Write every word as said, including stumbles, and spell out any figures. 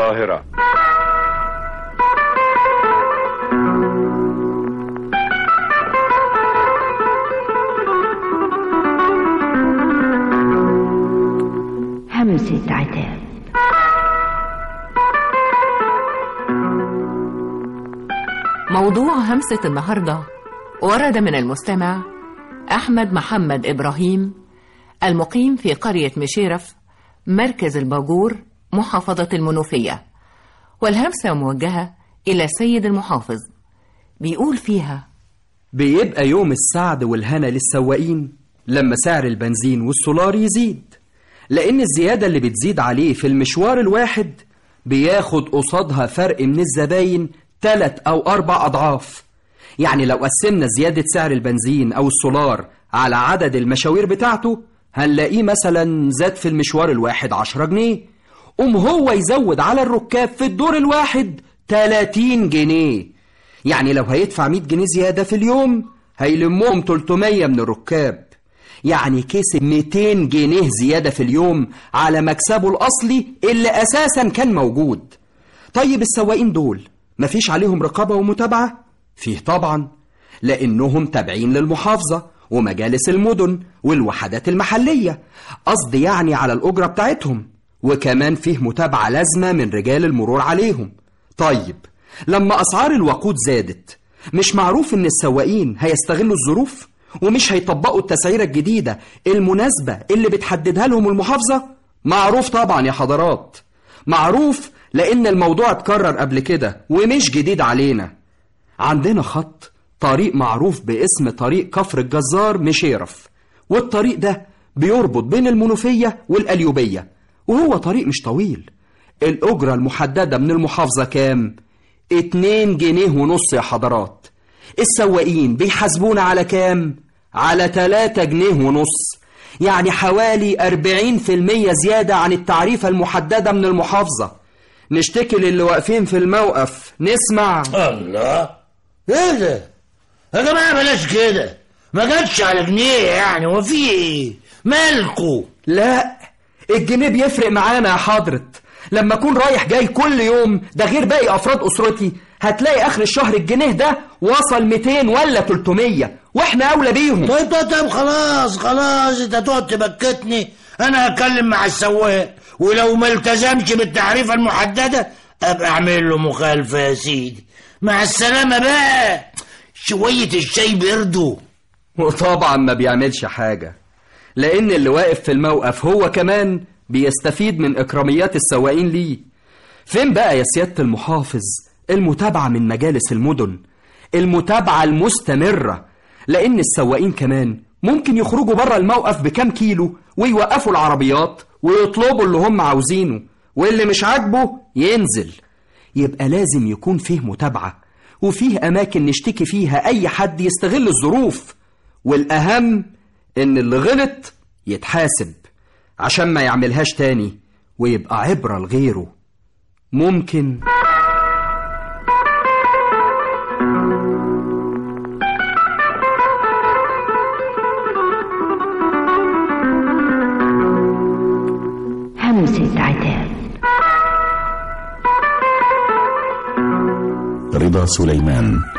القاهرة. همسة عتاب. موضوع همسة النهاردة ورد من المستمع أحمد محمد إبراهيم المقيم في قرية مشيرف مركز الباجور محافظة المنوفية، والهمسة موجهة إلى السيد المحافظ. بيقول فيها: بيبقى يوم السعد والهنا للسواقين لما سعر البنزين والسولار يزيد، لأن الزيادة اللي بتزيد عليه في المشوار الواحد بياخد قصادها فرق من الزباين تلت أو أربع أضعاف. يعني لو قسمنا زيادة سعر البنزين أو السولار على عدد المشاوير بتاعته هنلاقيه مثلا زاد في المشوار الواحد عشرة جنيه، قوم هو يزود على الركاب في الدور الواحد تلاتين جنيه. يعني لو هيدفع مية جنيه زيادة في اليوم هيلمهم تلتمية من الركاب، يعني كسب ميتين جنيه زيادة في اليوم على مكسبه الأصلي اللي أساسا كان موجود. طيب السواقين دول مفيش عليهم رقابة ومتابعة؟ فيه طبعا، لأنهم تابعين للمحافظة ومجالس المدن والوحدات المحلية، قصدي يعني على الأجرة بتاعتهم، وكمان فيه متابعة لازمة من رجال المرور عليهم. طيب لما أسعار الوقود زادت مش معروف إن السواقين هيستغلوا الظروف ومش هيطبقوا التسعيرة الجديدة المناسبة اللي بتحددها لهم المحافظة؟ معروف طبعا يا حضرات، معروف، لأن الموضوع اتكرر قبل كده ومش جديد علينا. عندنا خط طريق معروف باسم طريق كفر الجزار مشيرف، والطريق ده بيربط بين المنوفية والقليوبية، وهو طريق مش طويل. الأجرة المحددة من المحافظة كام؟ اتنين جنيه ونص يا حضرات. السواقين بيحاسبونا على كام؟ على تلاتة جنيه ونص، يعني حوالي أربعين في المية زيادة عن التعريفة المحددة من المحافظة. نشتكي للي واقفين في الموقف نسمع. الله، ايه ده يا جماعة؟ بلاش كده، ما جاتش على جنيه يعني، وفي ايه مالكو؟ لا، الجنيه بيفرق معانا يا حضرة. لما اكون رايح جاي كل يوم، ده غير باقي افراد اسرتي، هتلاقي اخر الشهر الجنيه ده وصل ميتين ولا تلتمية، واحنا اولى بيهم. طيب طيب طيب خلاص خلاص، انت تقعد تبكتني. انا هتكلم مع السواق، ولو ما التزمش بالتعريفة المحددة ابقى اعمل له مخالفة يا سيدي. مع السلامة بقى، شوية الشاي بيردوا. وطبعا ما بيعملش حاجة، لان اللي واقف في الموقف هو كمان بيستفيد من اكراميات السواقين ليه. فين بقى يا سيادة المحافظ المتابعة من مجالس المدن، المتابعة المستمرة؟ لان السواقين كمان ممكن يخرجوا بره الموقف بكام كيلو ويوقفوا العربيات ويطلبوا اللي هم عاوزينه، واللي مش عاجبه ينزل. يبقى لازم يكون فيه متابعة، وفيه أماكن نشتكي فيها أي حد يستغل الظروف، والأهم إن اللي غلط يتحاسب عشان ما يعملهاش تاني ويبقى عبرة لغيره. ممكن همسة عتاب. رضا سليمان.